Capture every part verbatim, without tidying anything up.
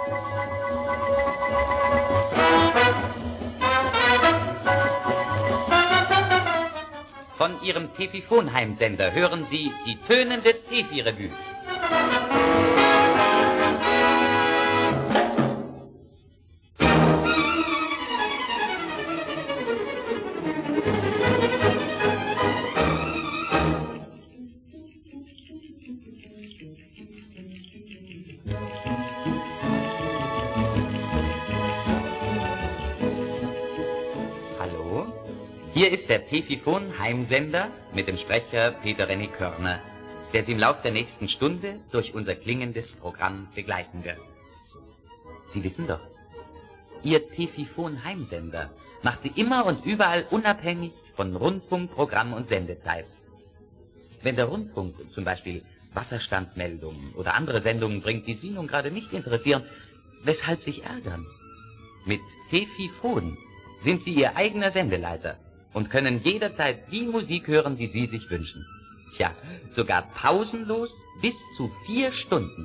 Von Ihrem Tefiphonheim-Sender hören Sie die tönende Tefi-Revue. Hier ist der Tefiphon-Heimsender mit dem Sprecher Peter Renny Körner, der Sie im Lauf der nächsten Stunde durch unser klingendes Programm begleiten wird. Sie wissen doch, Ihr Tefiphon-Heimsender macht Sie immer und überall unabhängig von Rundfunk, Programm und Sendezeit. Wenn der Rundfunk zum Beispiel Wasserstandsmeldungen oder andere Sendungen bringt, die Sie nun gerade nicht interessieren, weshalb sich ärgern? Mit Tefiphon sind Sie Ihr eigener Sendeleiter und können jederzeit die Musik hören, die Sie sich wünschen. Tja, sogar pausenlos bis zu vier Stunden.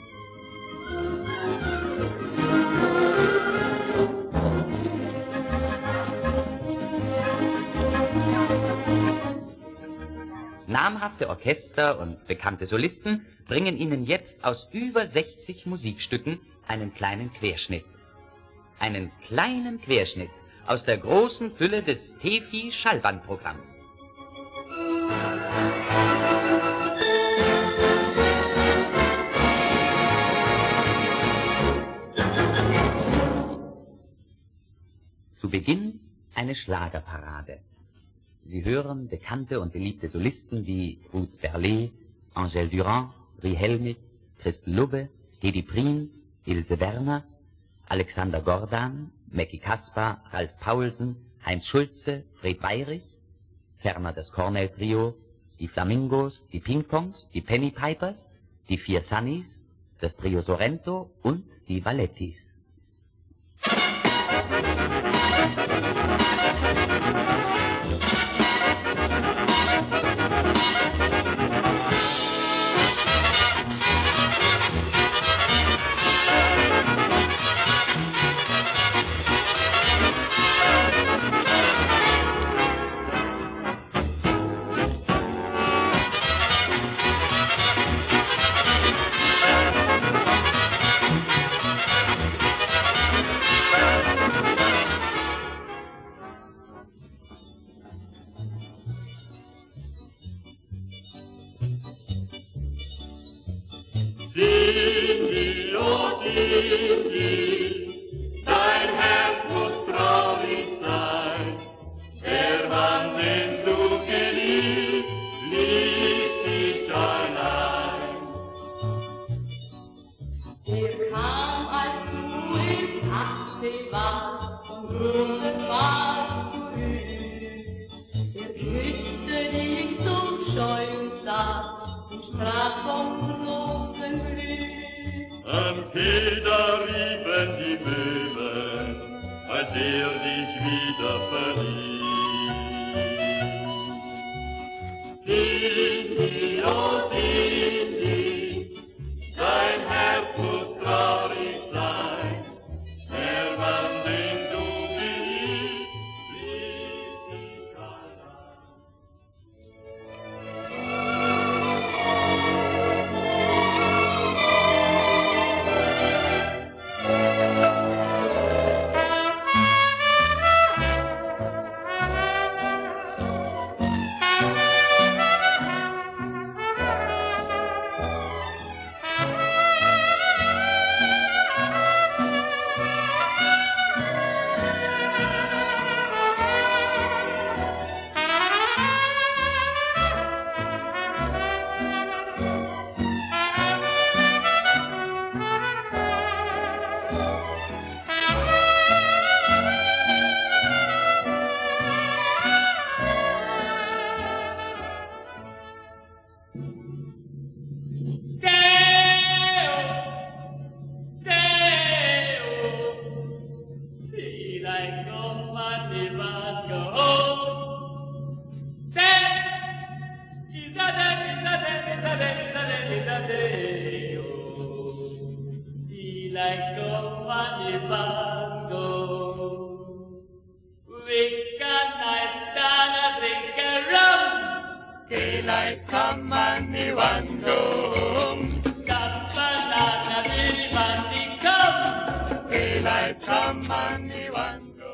Namhafte Orchester und bekannte Solisten bringen Ihnen jetzt aus über sechzig Musikstücken einen kleinen Querschnitt. Einen kleinen Querschnitt aus der großen Fülle des Tefi-Schallbandprogramms. Zu Beginn eine Schlagerparade. Sie hören bekannte und beliebte Solisten wie Ruth Berlet, Angèle Durand, Rie Helmich, Christel Lubbe, Hedi Prien, Ilse Werner, Alexander Gordan, Mäcki Kaspar, Ralf Paulsen, Heinz Schulze, Fred Weyrich, ferner das Cornell-Trio, die Flamingos, die Ping-Pongs, die Penny Pipers, die vier Sunnys, das Trio Sorrento und die Valettis. Cindy, oh Cindy, dein Herz muss traurig sein. Der Mann, den du geliebt, ließ dich allein. Er kam, als du erst achtzehn warst und wusstest, war zu üben. Er küsste dich so scheu und satt und sprach vom großen Glück. Am Peter riefen die Böhmen, als er dich wieder verließ. Cindy, oh Cindy, dein Herz muss traurig sein. Der Mann, den du geliebst, ließ dich allein. company Bango. We can night down a drink a rum. Daylight come and we want go home. Banana will want come. Daylight come and we want go.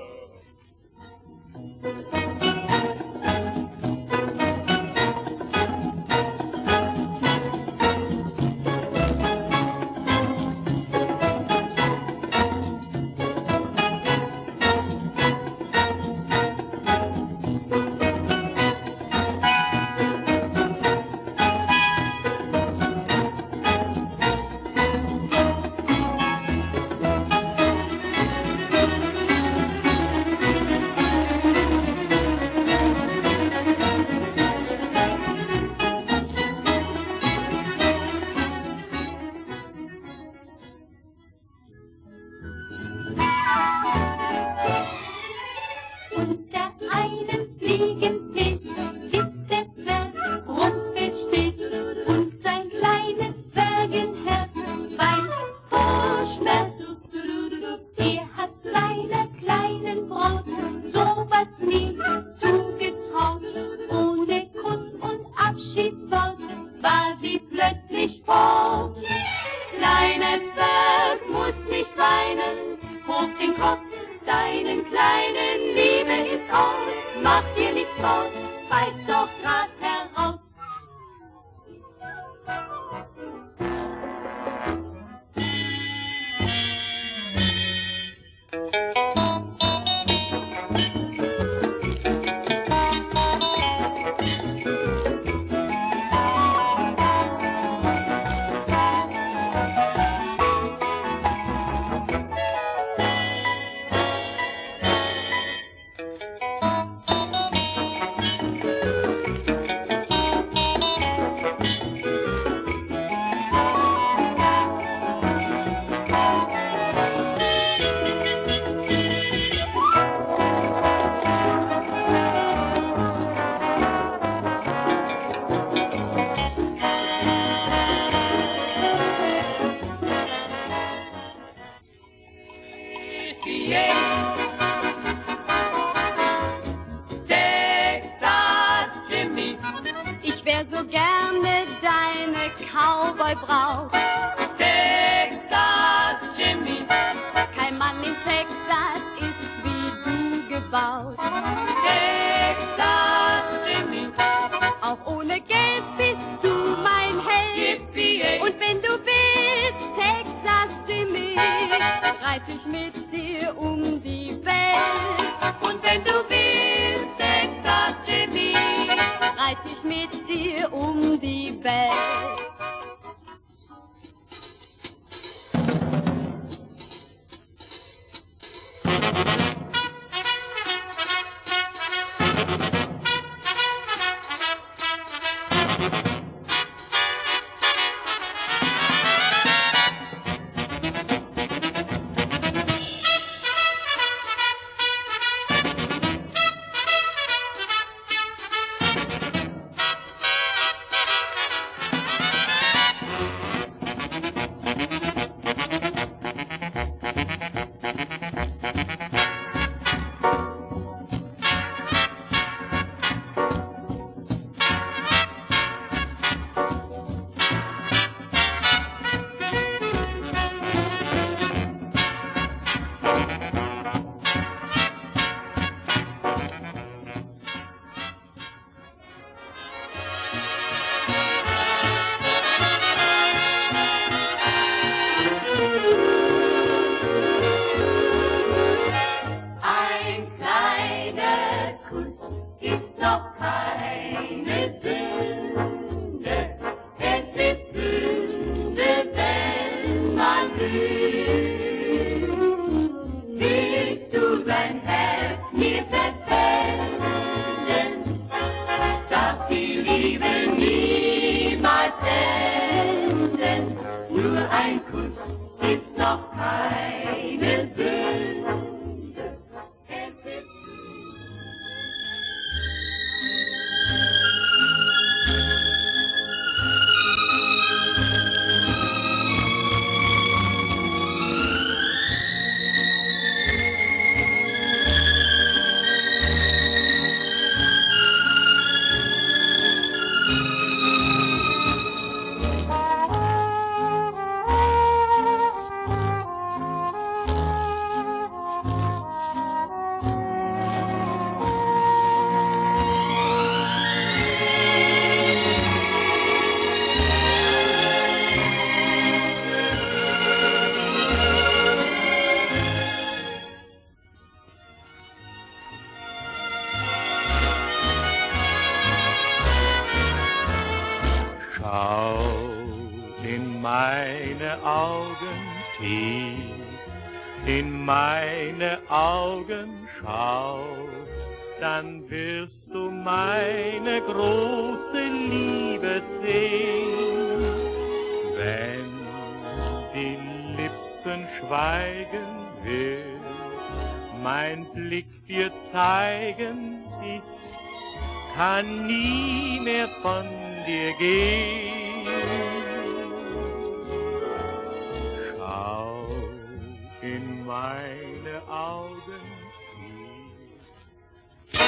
Augen tief in meine Augen schaust, dann wirst du meine große Liebe sehen. Wenn die Lippen schweigen, wird mein Blick dir zeigen, ich kann nie mehr von dir gehen. Schau in meine Augen tief.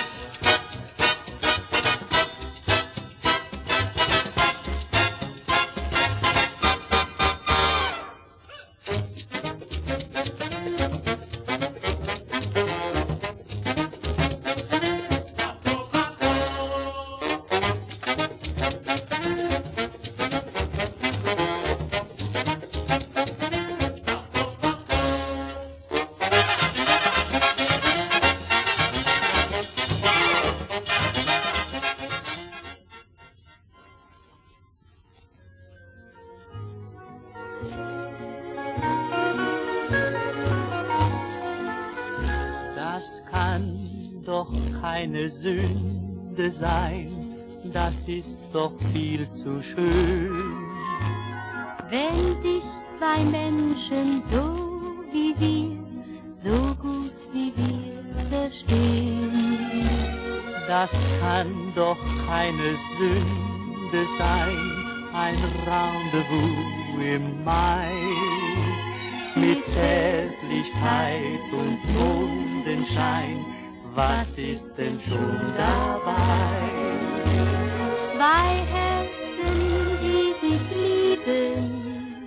Doch keine Sünde sein, das ist doch viel zu schön. Wenn sich zwei Menschen so wie wir, so gut wie wir verstehen, das kann doch keine Sünde sein, ein Rendezvous im Mai, mit Zärtlichkeit und Mondenschein. Was ist denn schon dabei? Zwei Herzen, die sich lieben.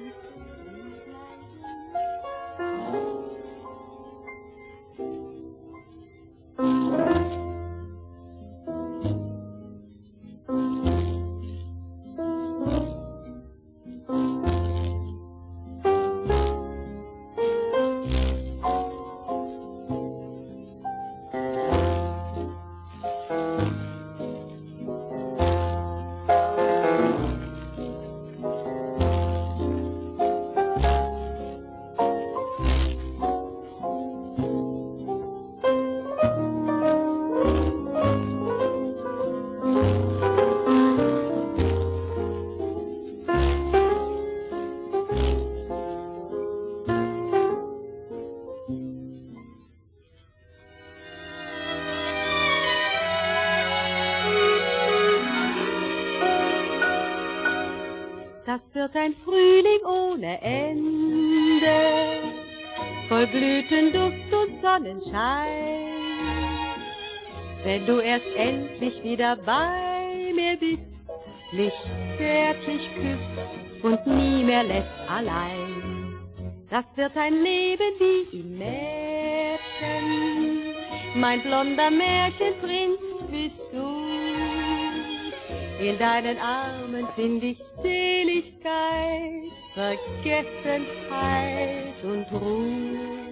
Das wird ein Frühling ohne Ende, voll Blütenduft und Sonnenschein. Wenn du erst endlich wieder bei mir bist, mich zärtlich küsst und nie mehr lässt allein. Das wird ein Leben wie im Märchen, mein blonder Märchenprinz bist du. In deinen Armen find ich Seligkeit, Vergessenheit und Ruhe.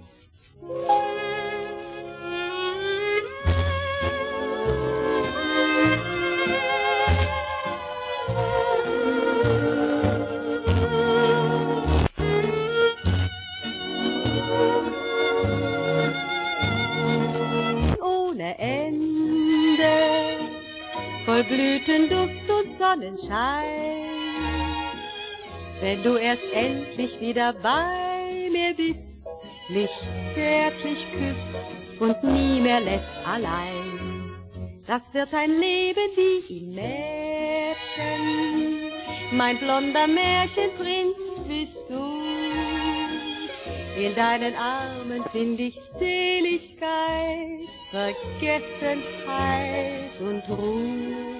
Ohne Ende, voll Blütenduft und Sonnenschein. Wenn du erst endlich wieder bei mir bist, mich zärtlich küsst und nie mehr lässt allein. Das wird ein Leben wie im Märchen, mein blonder Märchenprinz bist du. In deinen Armen find ich Seligkeit, Vergessenheit und Ruhe.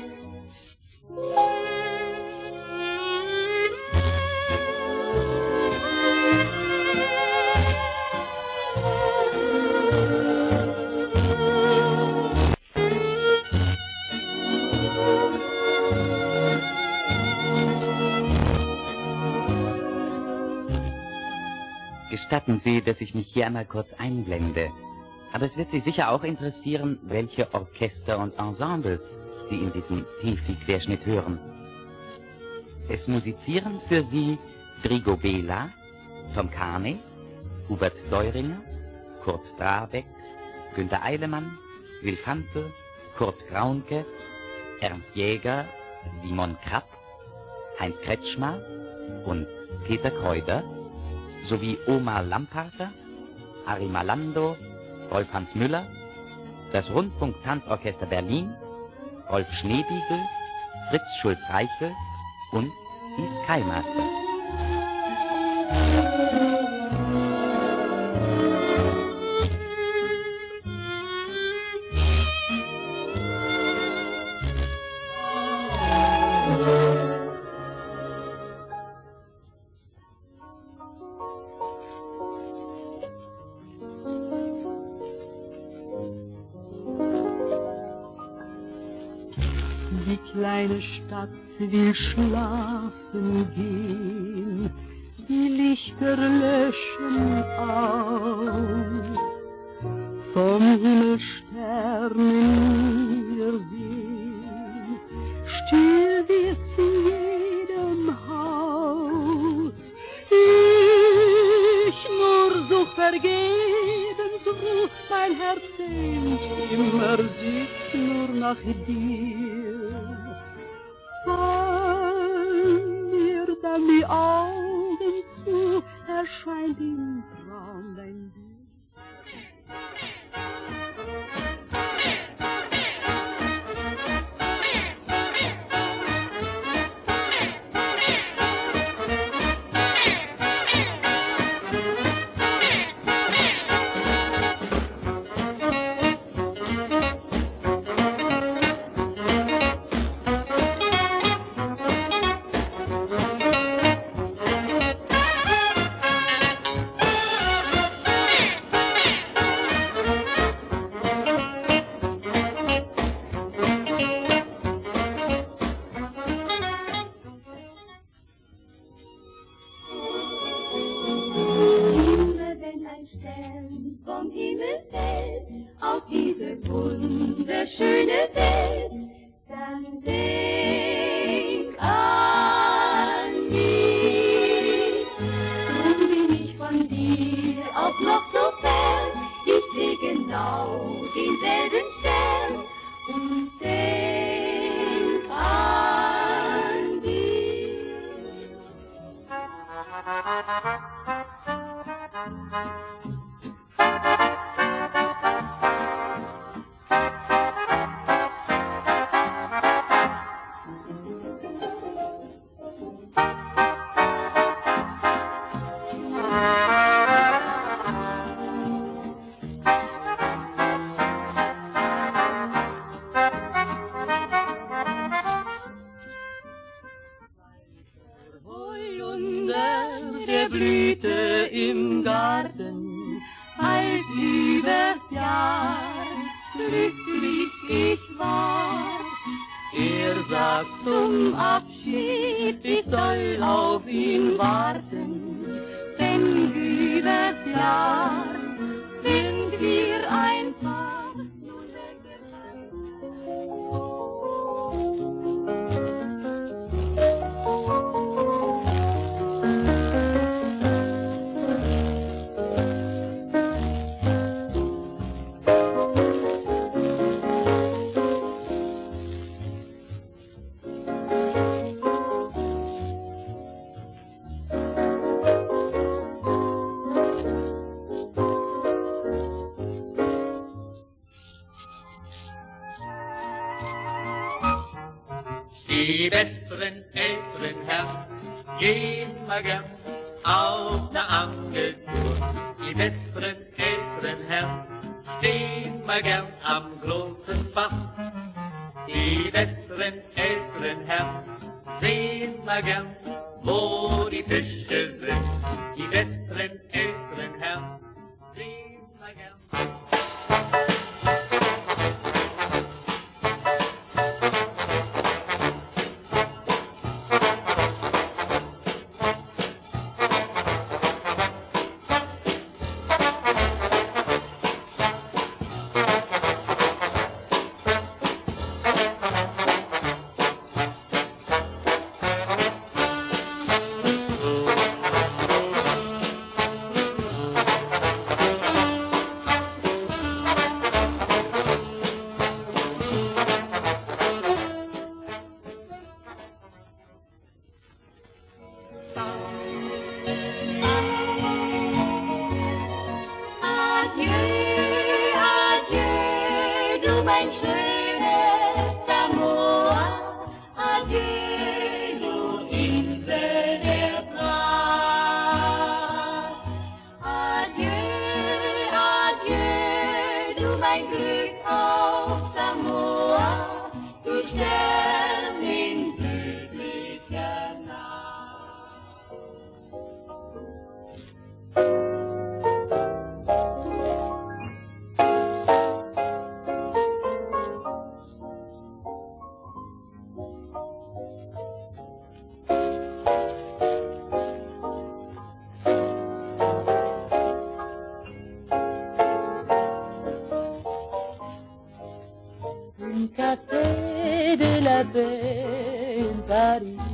Gestatten Sie, dass ich mich hier einmal kurz einblende. Aber es wird Sie sicher auch interessieren, welche Orchester und Ensembles Sie in diesem Hilfi-Querschnitt hören. Es musizieren für Sie Drigobela, Tom Carney, Hubert Deuringer, Kurt Drabeck, Günter Eilemann, Will Fantl, Kurt Graunke, Ernst Jäger, Simon Krapp, Heinz Kretschmer und Peter Kräuter sowie Omar Lamparter, Harry Malando, Rolf Hans Müller, das Rundfunk-Tanzorchester Berlin, Rolf Schneebiegel, Fritz Schulz-Reichel und die Skymasters. Die kleine Stadt will schlafen gehen, die Lichter löschen aus. Vom Himmel Sternen wir sehen, still wird's in jedem Haus. Ich nur such vergebens Ruhe, mein Herz sehnt immer sich nur nach dir. Fallen mir dann die Augen zu, erscheint im Traum dein Bild. Vom Himmel fällt auf diese wunderschöne Welt, dann denk an mich. Drum bin ich von dir auch noch so fern, ich seh genau denselben Stern und denk an dich. Der blühte im Garten, als übers Jahr glücklich ich war. Er sagt zum Abschied, ich soll auf ihn warten, denn übers Jahr sind wir ein Paar. Die besseren älteren Herren gehen mal gern auf ne Angeltour. Die besseren älteren Herren stehen mal gern am großen Bach. Die besseren älteren Herren sehen mal gern, wo die Fische sind. Die besseren älteren Herren sehen mal gern. Thank you. mein schönes Amour, adieu, du Insel der Pracht. Adieu, adieu, du mein Glück aufs Amour, du Stern in südlicher Nacht. Im Café de la Paix in Paris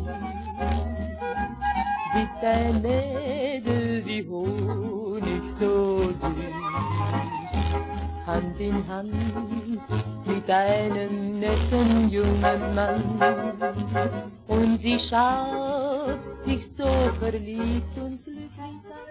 sitzt ein Mädel wie Honig so süß, Hand in Hand mit einem netten jungen Mann. Und sie schaut sich so verliebt und glücklich an.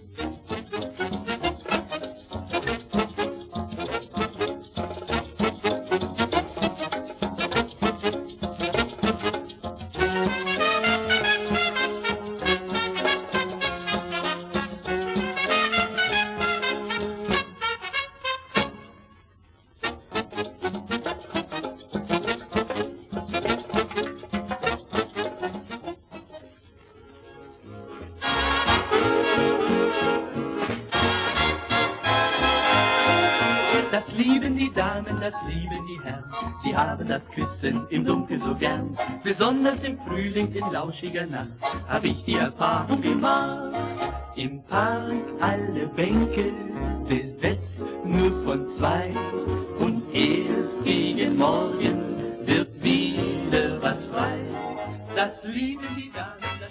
Das lieben die Damen, das lieben die Herren, sie haben das Küssen im Dunkeln so gern. Besonders im Frühling in lauschiger Nacht hab ich die Erfahrung gemacht. Im Park alle Bänke besetzt nur von zwei, und erst gegen Morgen wird wieder was frei. Das lieben die Damen, das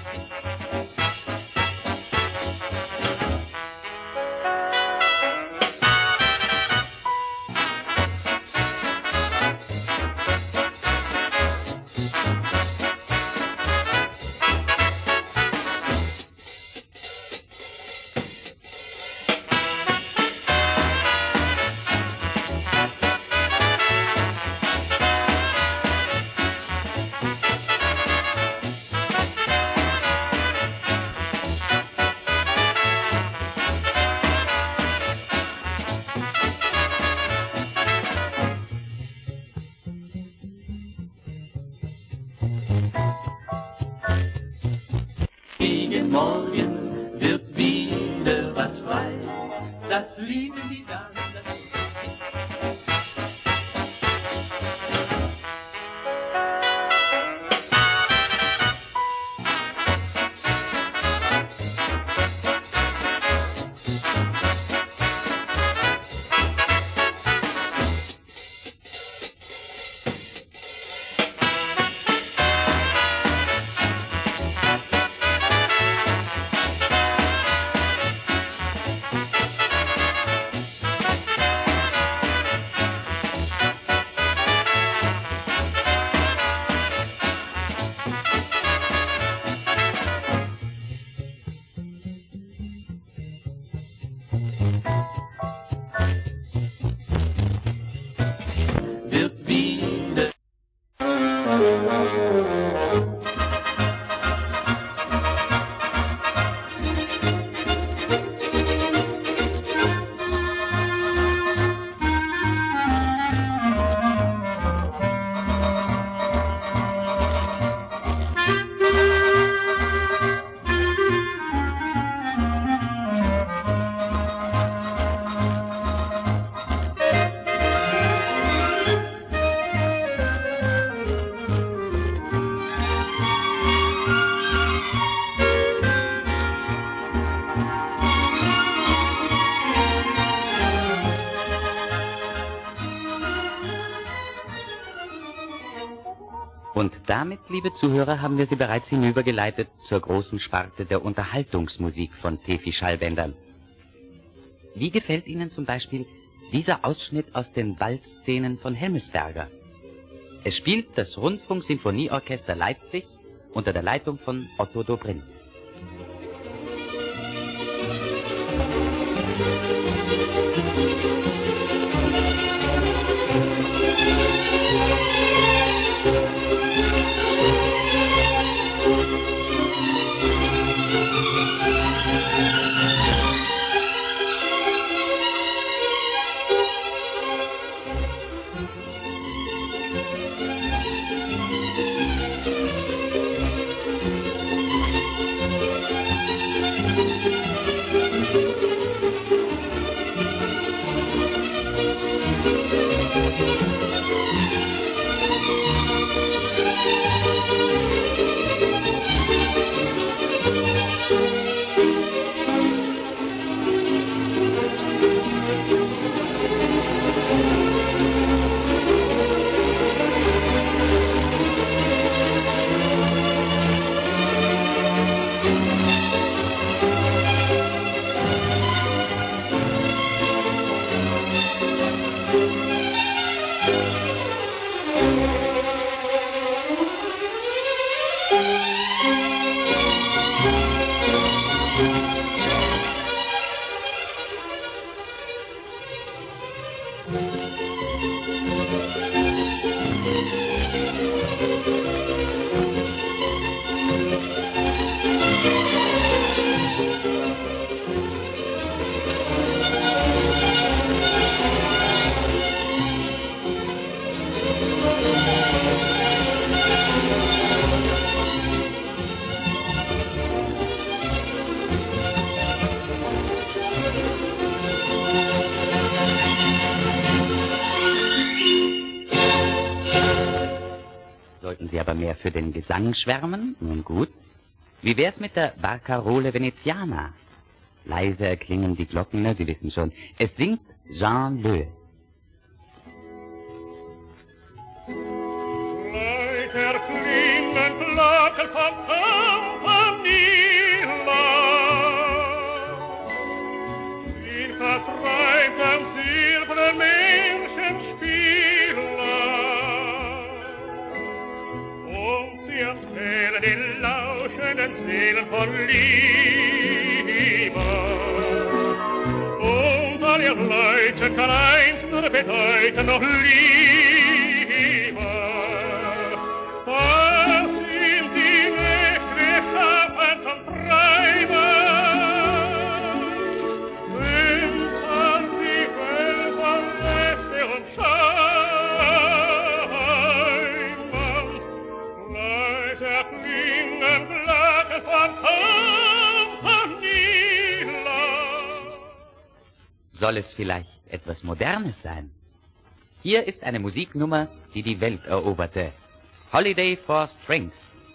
gegen Morgen wird wieder was frei. Das lieben die Damen, das wird wieder. Und damit, liebe Zuhörer, haben wir Sie bereits hinübergeleitet zur großen Sparte der Unterhaltungsmusik von Tefi Schallbändern. Wie gefällt Ihnen zum Beispiel dieser Ausschnitt aus den Ballszenen von Hemmelsberger? Es spielt das Rundfunksinfonieorchester Leipzig unter der Leitung von Otto Dobrindt. Musik Sollten Sie aber mehr für den Gesang schwärmen? Nun gut. Wie wär's mit der Barcarole Veneziana? Leise erklingen die Glocken, na, Sie wissen schon. Es singt Jean Leu. Leise erklingen Glocken vom Campanile, in vertreibtem silbernen Menschenspiele. Und sie erzählen die lauschenden Seelen von Liebe. Und all ihr Leuten kann eins nur bedeuten, noch Liebe. Was sind die Nächte schaffen zum Treiben? Wenn's an die Welt von Nächte und Scheiben leise klingen Glocken von Campanile. Soll es vielleicht etwas Modernes sein? Hier ist eine Musiknummer, die die Welt eroberte. Holiday for Strings.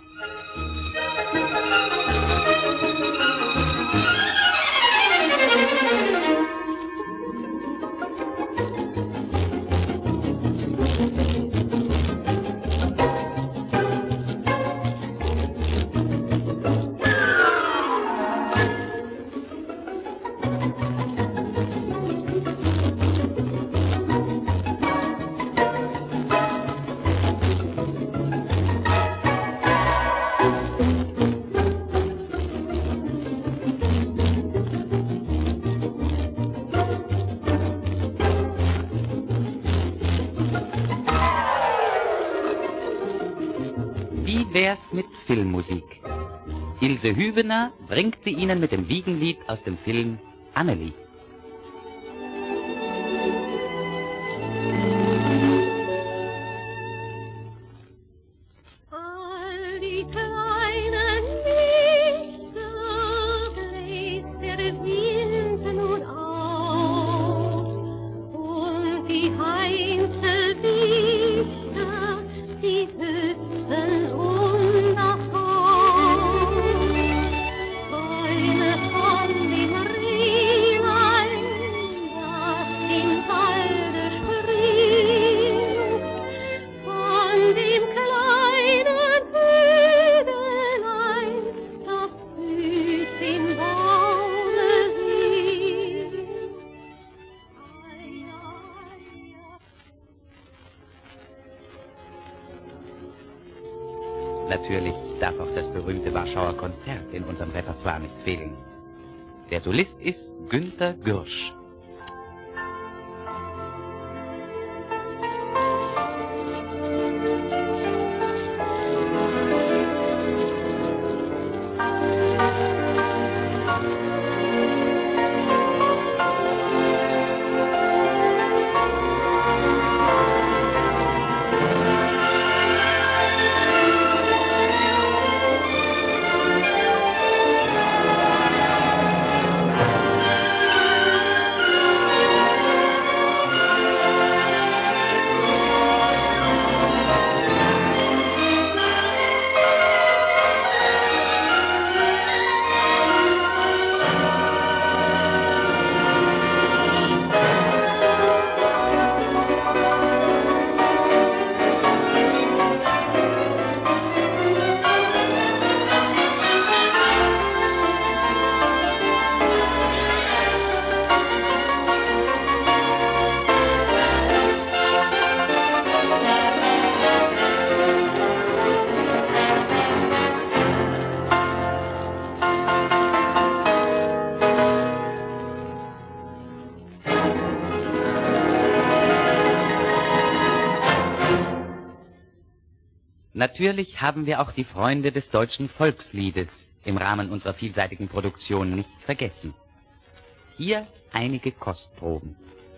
Wie wär's mit Filmmusik? Ilse Hübener bringt sie Ihnen mit dem Wiegenlied aus dem Film Annelie. All die kleinen Lichter bläst der Wind nun auf, und die Einzeldichter, sie hüpfen um das Haus. Eine von dem Rehlein, das im Walde springt, von dem kleinen Vögelein, das süß im Baume singt. Ei, ei, ei. Natürlich darf auch das berühmte Warschauer Konzert in unserem Repertoire nicht fehlen. Der Solist ist Günter Gürsch. Natürlich haben wir auch die Freunde des deutschen Volksliedes im Rahmen unserer vielseitigen Produktion nicht vergessen. Hier einige Kostproben.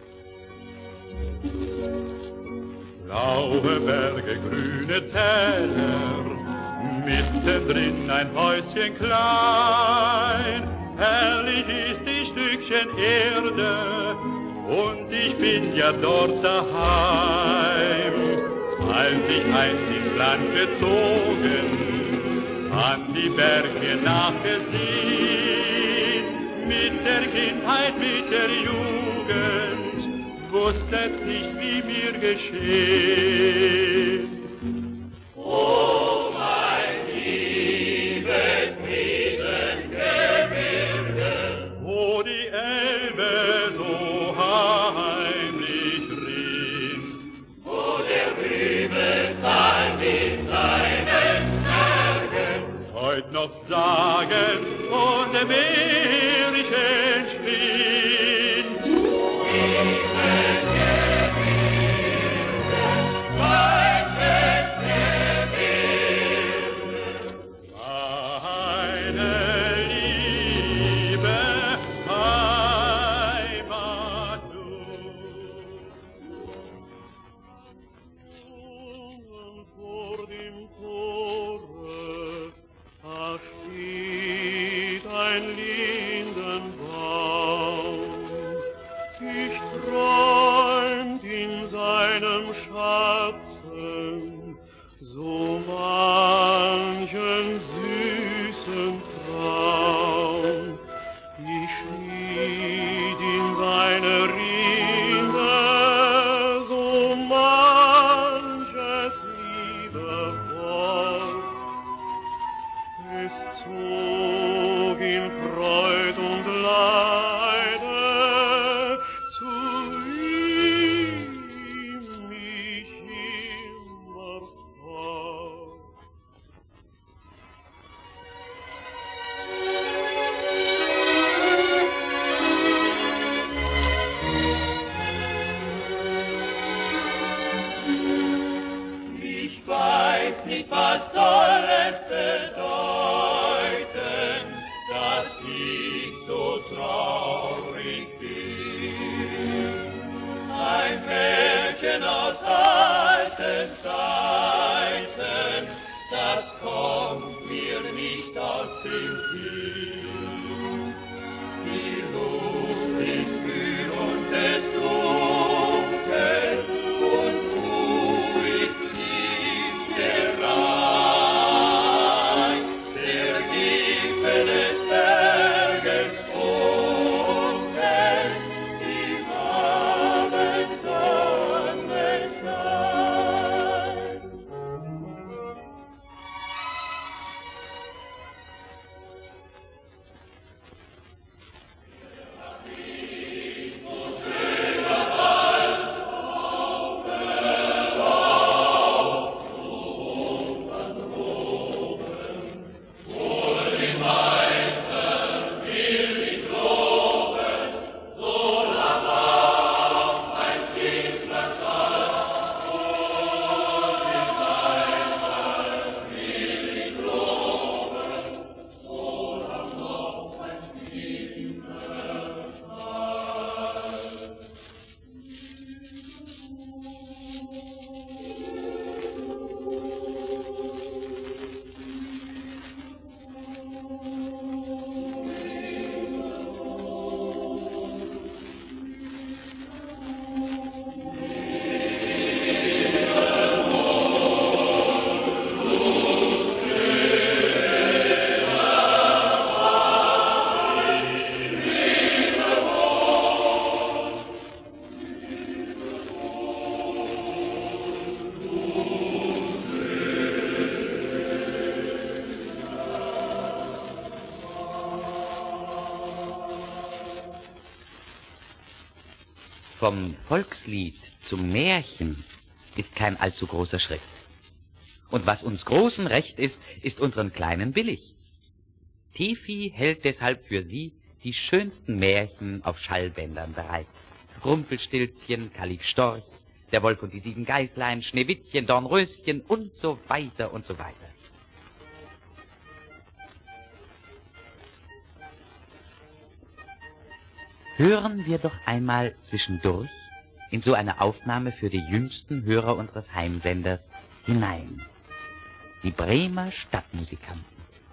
Blaue Berge, grüne Täler, mittendrin ein Häuschen klein. Herrlich ist die Stückchen Erde und ich bin ja dort daheim. Als ich einst ins Land gezogen, an die Berge nachgesehen, mit der Kindheit, mit der Jugend, wusstet nicht, wie mir geschehen. Oh, mein liebes Riesengebirge, wo die Elbe so heimlich rinnt, wo der Rübelstein mit seinen Bergen heut noch Sagen und Märchen spinnt. So manchen süßen Traum, ich schmied in seine Rinde so manches liebevoll. Es zog in Freud und Leide zu ihm mich immer fort. Ich weiß nicht, was soll es bedeuten, dass ich so traurig bin. Ein Märchen aus alten Zeiten, das kommt mir nicht aus dem Sinn. Die Luft ist kühl und es dunkel und ruhig fließt der Rhein. Der Gipfel des Berges funkeln, im Abendsonnenschein. Vom Volkslied zum Märchen ist kein allzu großer Schritt. Und was uns Großen recht ist, ist unseren Kleinen billig. Tifi hält deshalb für sie die schönsten Märchen auf Schallbändern bereit. Rumpelstilzchen, Kalif Storch, Der Wolf und die sieben Geißlein, Schneewittchen, Dornröschen und so weiter und so weiter. Hören wir doch einmal zwischendurch in so eine Aufnahme für die jüngsten Hörer unseres Heimsenders hinein. Die Bremer Stadtmusikanten.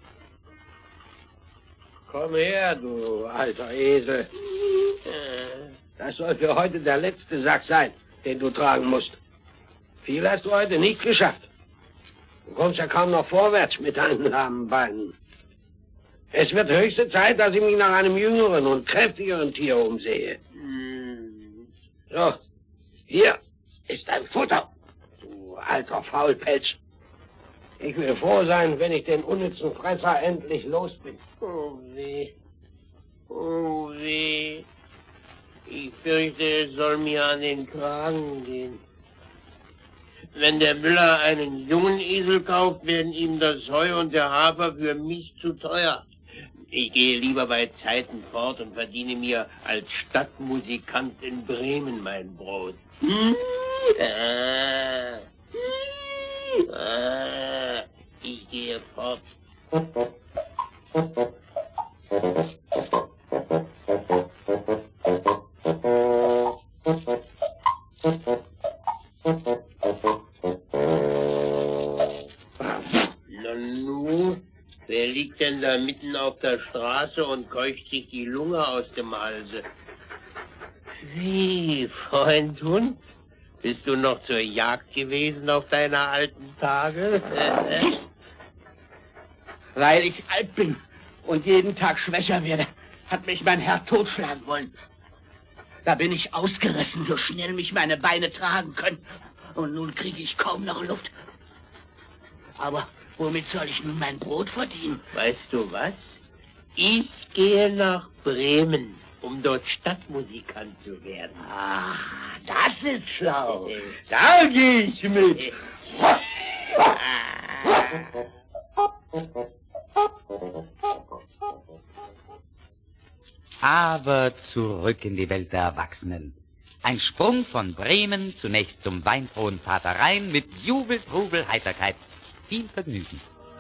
Komm her, du alter Esel. Das soll für heute der letzte Sack sein, den du tragen musst. Viel hast du heute nicht geschafft. Du kommst ja kaum noch vorwärts mit deinen lahmen Beinen. Es wird höchste Zeit, dass ich mich nach einem jüngeren und kräftigeren Tier umsehe. So, hier ist dein Futter, du alter Faulpelz. Ich will froh sein, wenn ich den unnützen Fresser endlich los bin. Oh weh, oh weh. Ich fürchte, es soll mir an den Kragen gehen. Wenn der Müller einen jungen Esel kauft, werden ihm das Heu und der Hafer für mich zu teuer. Ich gehe lieber bei Zeiten fort und verdiene mir als Stadtmusikant in Bremen mein Brot. Hm? Ah. Ah. Ich gehe fort. Nanu, wer liegt denn da mitten auf der Straße und keucht sich die Lunge aus dem Halse? Wie, Freund Hund? Bist du noch zur Jagd gewesen auf deine alten Tage? Weil ich alt bin und jeden Tag schwächer werde, hat mich mein Herr totschlagen wollen. Da bin ich ausgerissen, so schnell mich meine Beine tragen können. Und nun kriege ich kaum noch Luft. Aber womit soll ich nun mein Brot verdienen? Weißt du was? Ich gehe nach Bremen, um dort Stadtmusikant zu werden. Ah, das ist schlau. Da gehe ich mit. Aber zurück in die Welt der Erwachsenen. Ein Sprung von Bremen zunächst zum weinfrohen Vater Rhein mit Jubel, Trubel, Heiterkeit. Viel Vergnügen.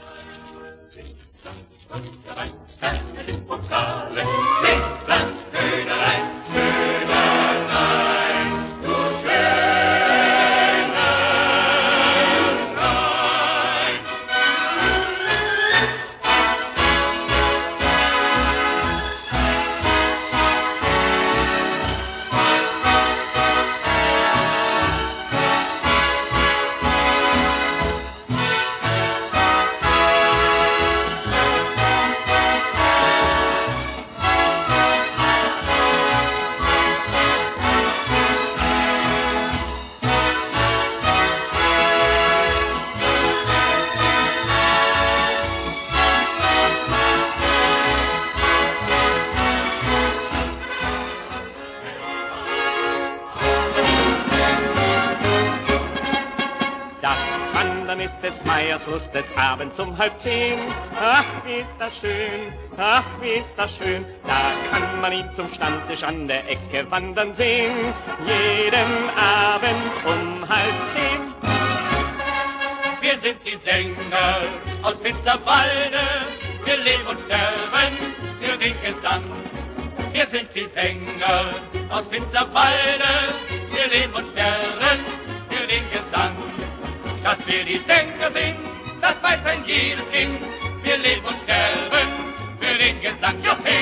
Ist des Meiers Lust des Abends um halb zehn. Ach, wie ist das schön, ach, wie ist das schön. Da kann man ihn zum Stammtisch an der Ecke wandern sehen. Jeden Abend um halb zehn. Wir sind die Sänger aus Finsterwalde. Wir leben und sterben für den Gesang. Wir sind die Sänger aus Finsterwalde. Wir leben und sterben für den Gesang. Dass wir die Sänger sind, das weiß ein jedes Kind. Wir leben und sterben für den Gesang. Juppé!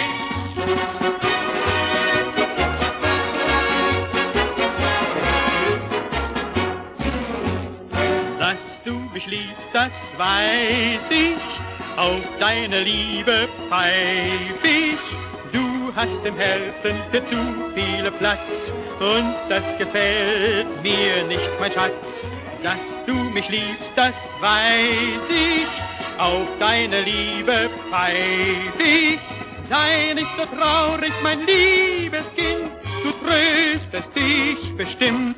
Dass du mich liebst, das weiß ich, auf deine Liebe pfeif ich. Du hast im Herzen für zu viel Platz und das gefällt mir nicht, mein Schatz. Dass du mich liebst, das weiß ich, auf deine Liebe pfeif ich. Sei nicht so traurig, mein liebes Kind, du tröstest dich bestimmt.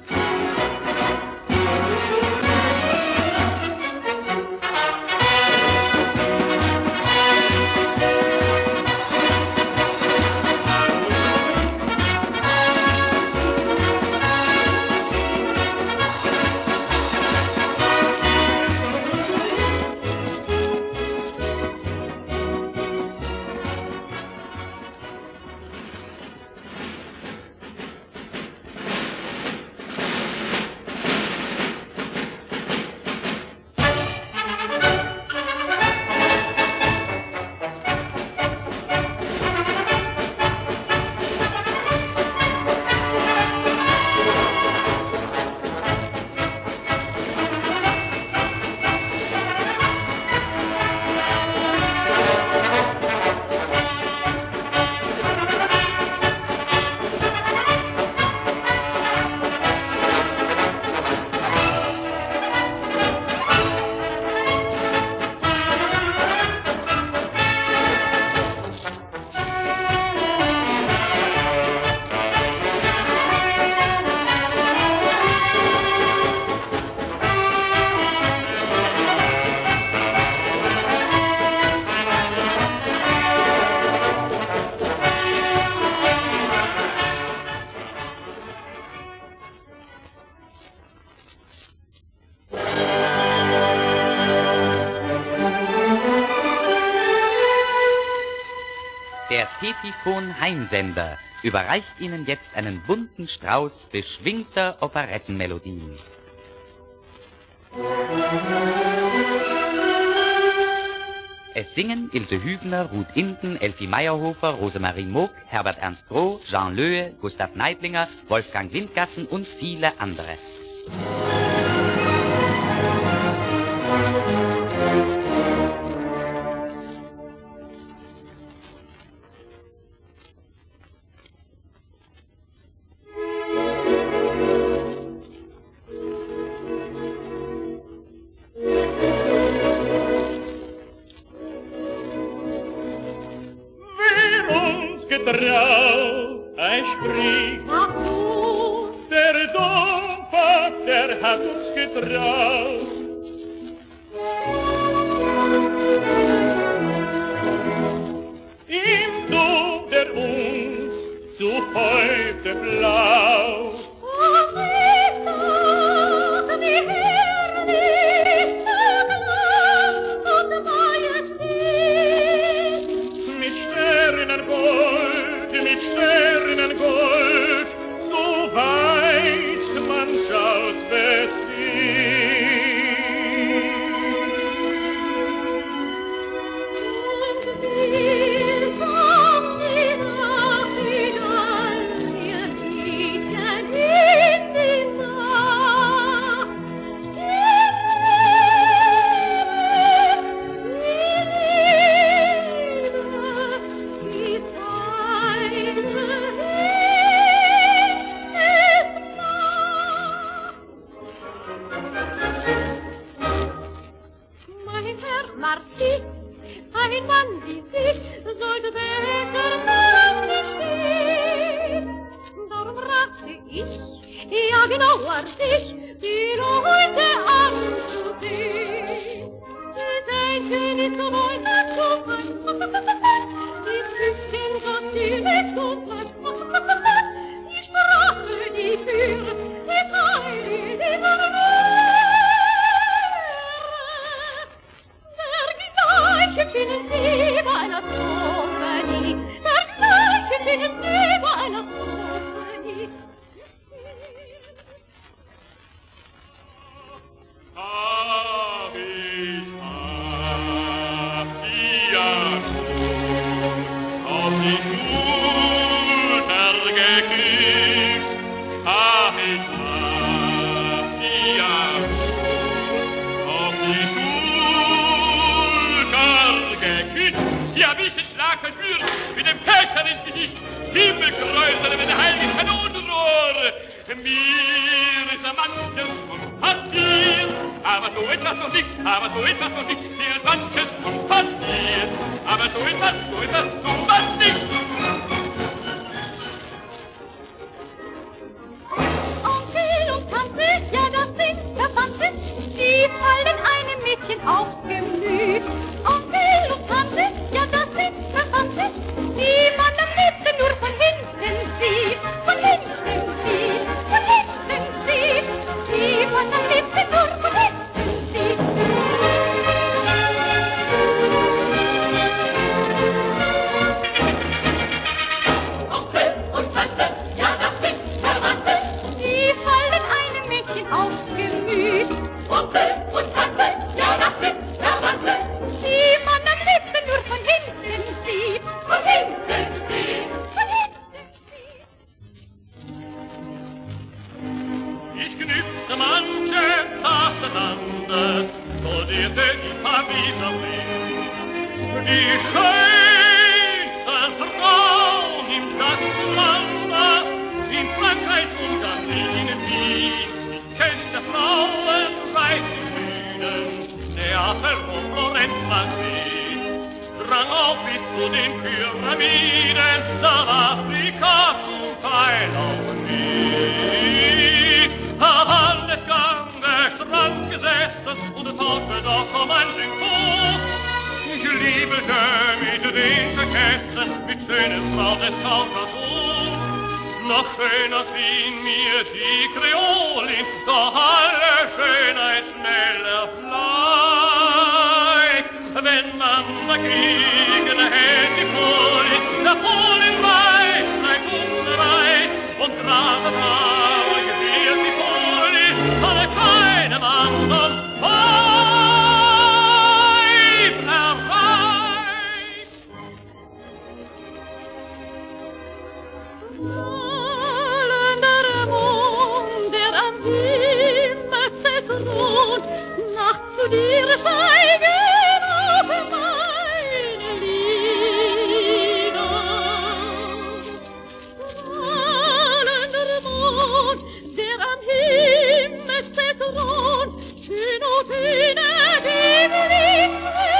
Epiphon Heimsender überreicht Ihnen jetzt einen bunten Strauß beschwingter Operettenmelodien. Es singen Ilse Hübner, Ruth Inden, Elfie Meyerhofer, Rosemarie Moog, Herbert Ernst Groh, Jean Löhe, Gustav Neidlinger, Wolfgang Windgassen und viele andere. Getraut, ein Sprich, Ach du, der Dompfer, der hat uns getraut. Im Dom, der uns zu heute blau. ach ich sag, wie herrlich der Glanz und Majestät. Mit Sternengold, mit Sternengold, so weit man schaut, besteht. Und wir vom Himmel wieder, wir fliegen in die Nacht. Mein Herr Marquis, ein Mann wie ich, sollte besser da stehen. Darum rate ich, ja genauer dich, die Leute anzusehen. Denke nicht so wohl dazu ein, die Füßchen so ziemlich so klein. Die Sprache, die Führe, die Teile, die Verlöre. Der Gleiche finden Sie bei einer Symphonie, der Gleiche finden Sie bei einer Symphonie. Hab ich Asiago auf die Schulter geküsst, hab ich Asiago auf die Schulter geküsst. Ja, wie ich den Schlag verführt, mit dem Pärchen ins Gesicht, Himmelkreuzere mit der heiligen Kanonenrohr. Mir ist am Manchen schon passiert, aber so etwas noch nicht, aber so etwas noch nicht, mir ist manches schon passiert, aber so etwas, so etwas, so was nicht. Onkel und Tante, ja das sind Verwandte, die fallen einem Mädchen aufs Gemüt. Onkel und Tante, ja das sind Verwandte, die man am liebsten nur von hinten sieht, von hinten sieht, von hinten sieht, die man am liebsten nur von hinten sieht. Onkel und Tante, ja das sind Verwandte, die fallen einem Mädchen aufs Gemüt. Onkel und Tante, ja das sind Verwandte, die man am liebsten nur von hinten sieht, von hinten sieht, von hinten sieht. Ich knüpfte manche zarte Bande, studierte die Pariser Blick. Die schönste Frau im Sachsenlande, in Frankreich und an ihnen liegt. Ich kennte Frauen seit den Bühnen, Neapel und Florenz, Madrid. Drang auf bis zu den Pyramiden, nach Afrika zum Teil auch nie. Hab alles ganz dran gesessen und tauschte doch um ein Trikot. Ich liebelte mit den Jaketten, mit schönen Frauen des Kaukasus. Noch schöner schien mir die Kreolin, doch alle Schönheit schneller bleibt. Wenn man dagegen hält die Freude, nachts zu dir steigen auf meine Lieder. Strahlender Mond, der am Himmel thront, schön und Töne, die mir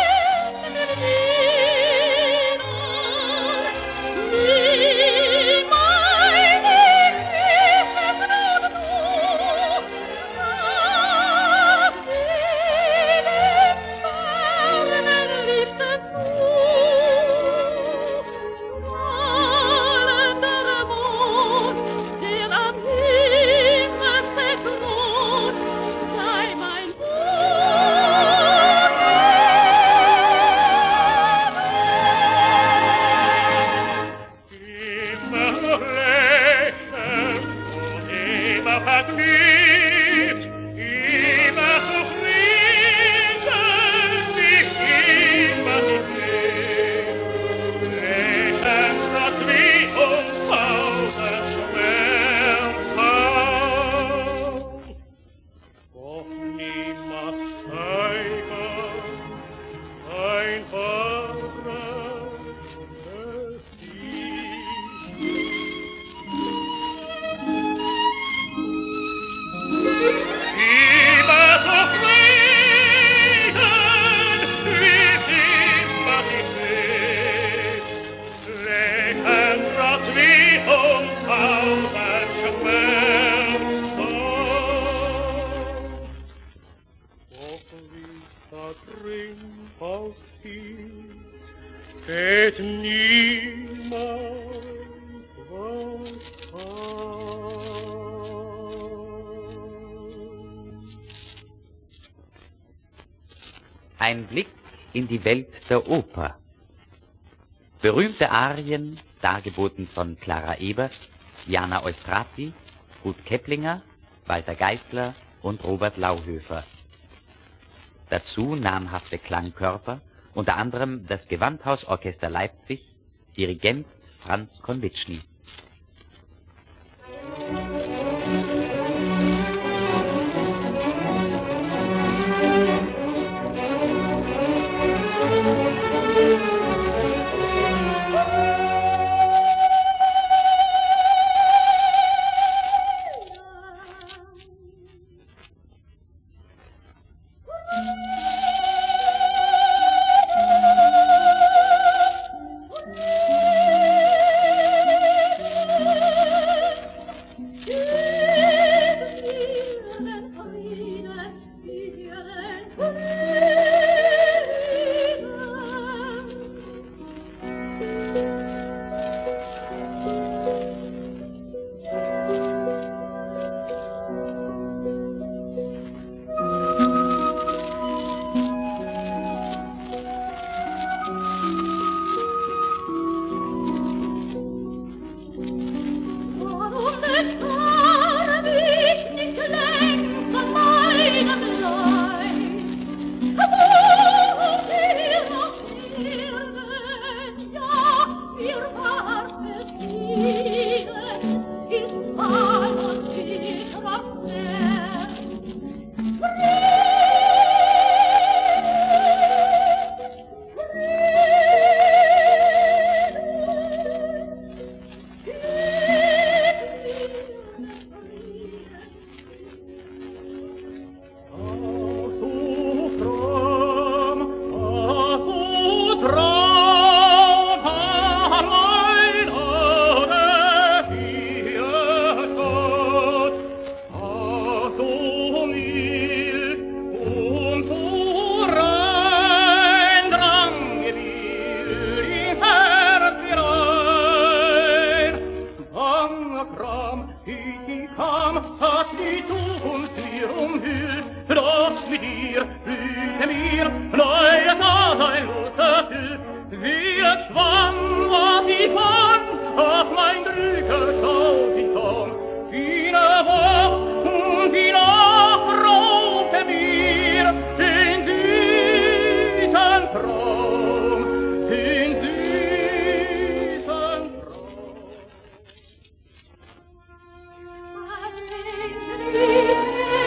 Ein Blick in die Welt der Oper. Berühmte Arien, dargeboten von Clara Ebers, Jana Eustrati, Ruth Keplinger, Walter Geisler und Robert Lauhöfer. Dazu namhafte Klangkörper, unter anderem das Gewandhausorchester Leipzig, Dirigent Franz Konvitschny. Thank you.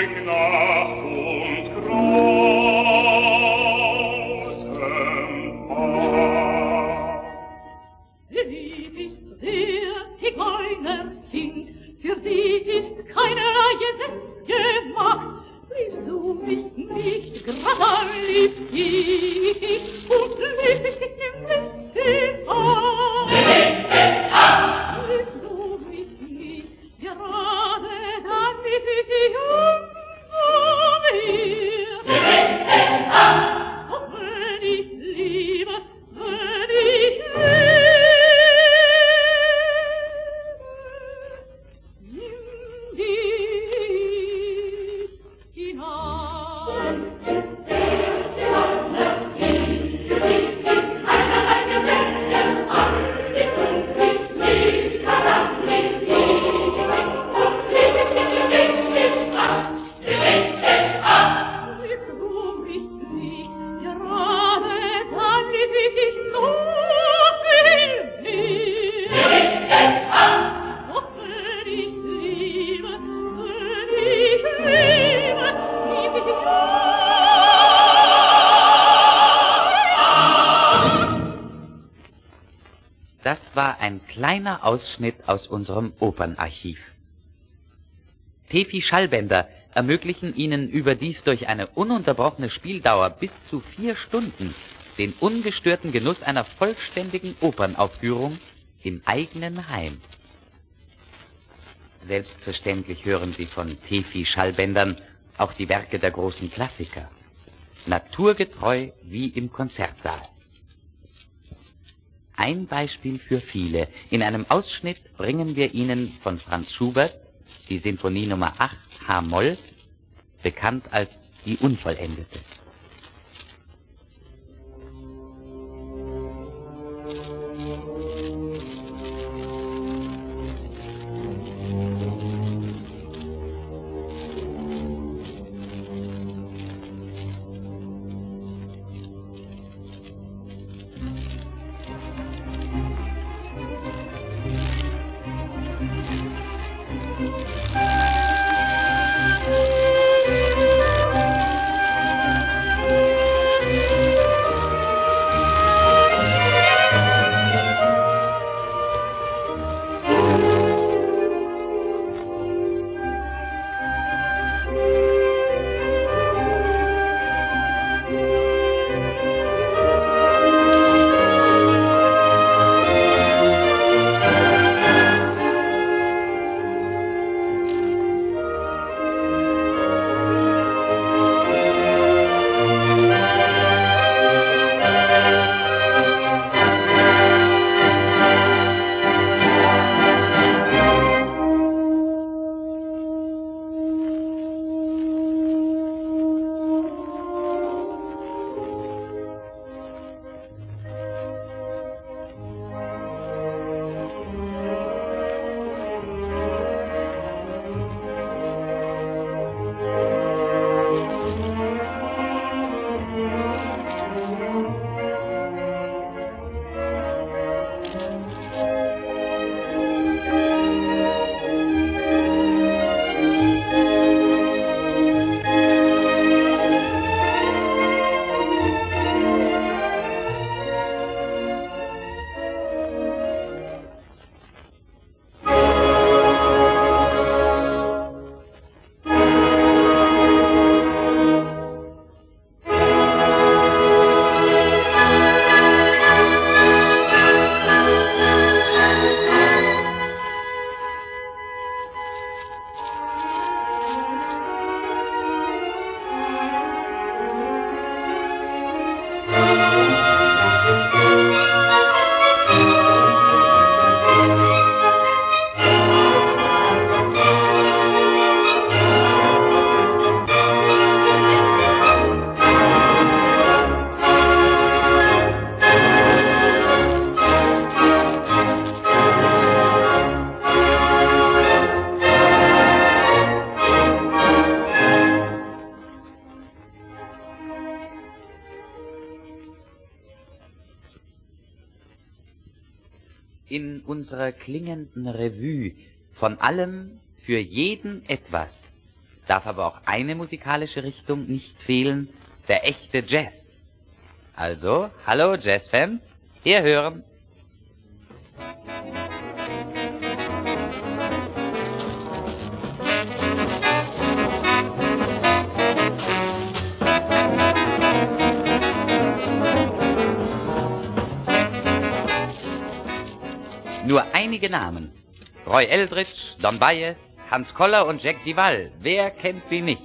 Das war ein kleiner Ausschnitt aus unserem Opernarchiv. Tefi-Schallbänder ermöglichen Ihnen überdies durch eine ununterbrochene Spieldauer bis zu vier Stunden den ungestörten Genuss einer vollständigen Opernaufführung im eigenen Heim. Selbstverständlich hören Sie von Tefi-Schallbändern auch die Werke der großen Klassiker, naturgetreu wie im Konzertsaal. Ein Beispiel für viele. In einem Ausschnitt bringen wir Ihnen von Franz Schubert die Sinfonie Nummer acht H-Moll, bekannt als die Unvollendete. In unserer klingenden Revue von allem für jeden etwas darf aber auch eine musikalische Richtung nicht fehlen, der echte Jazz. Also, hallo Jazzfans, hier hören. Nur einige Namen. Roy Eldridge, Don Byas, Hans Koller und Jack Duvall. Wer kennt sie nicht?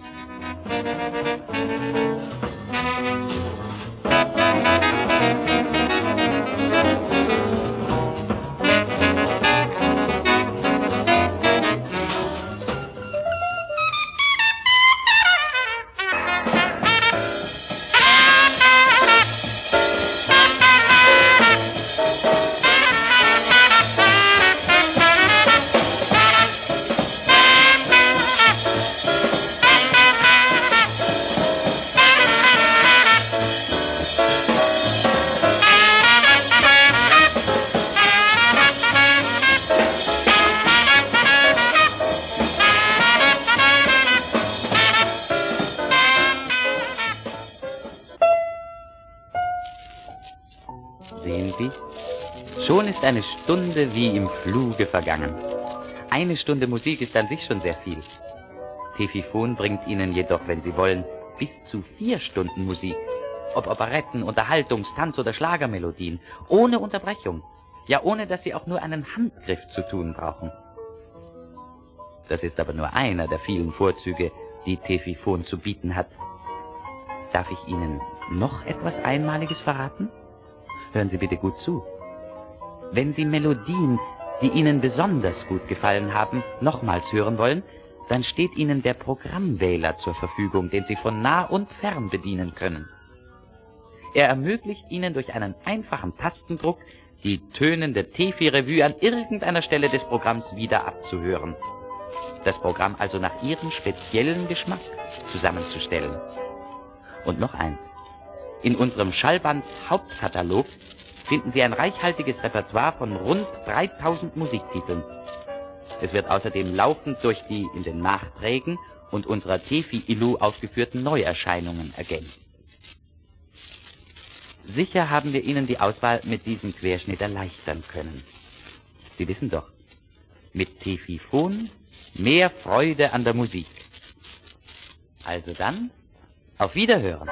Sehen Sie, schon ist eine Stunde wie im Fluge vergangen. Eine Stunde Musik ist an sich schon sehr viel. Tefifon bringt Ihnen jedoch, wenn Sie wollen, bis zu vier Stunden Musik. Ob Operetten, Unterhaltungs-, Tanz- oder Schlagermelodien, ohne Unterbrechung. Ja, ohne dass Sie auch nur einen Handgriff zu tun brauchen. Das ist aber nur einer der vielen Vorzüge, die Tefifon zu bieten hat. Darf ich Ihnen noch etwas Einmaliges verraten? Hören Sie bitte gut zu. Wenn Sie Melodien, die Ihnen besonders gut gefallen haben, nochmals hören wollen, dann steht Ihnen der Programmwähler zur Verfügung, den Sie von nah und fern bedienen können. Er ermöglicht Ihnen durch einen einfachen Tastendruck, die tönende Tefi-Revue an irgendeiner Stelle des Programms wieder abzuhören. Das Programm also nach Ihrem speziellen Geschmack zusammenzustellen. Und noch eins. In unserem Schallband-Hauptkatalog finden Sie ein reichhaltiges Repertoire von rund dreitausend Musiktiteln. Es wird außerdem laufend durch die in den Nachträgen und unserer Tefi-Illu aufgeführten Neuerscheinungen ergänzt. Sicher haben wir Ihnen die Auswahl mit diesem Querschnitt erleichtern können. Sie wissen doch, mit Tefifon mehr Freude an der Musik. Also dann, auf Wiederhören.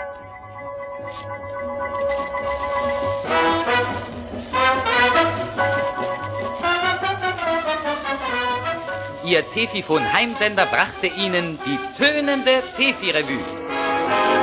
Ihr Tefifon-Heimsender brachte Ihnen die tönende Tefi-Revue.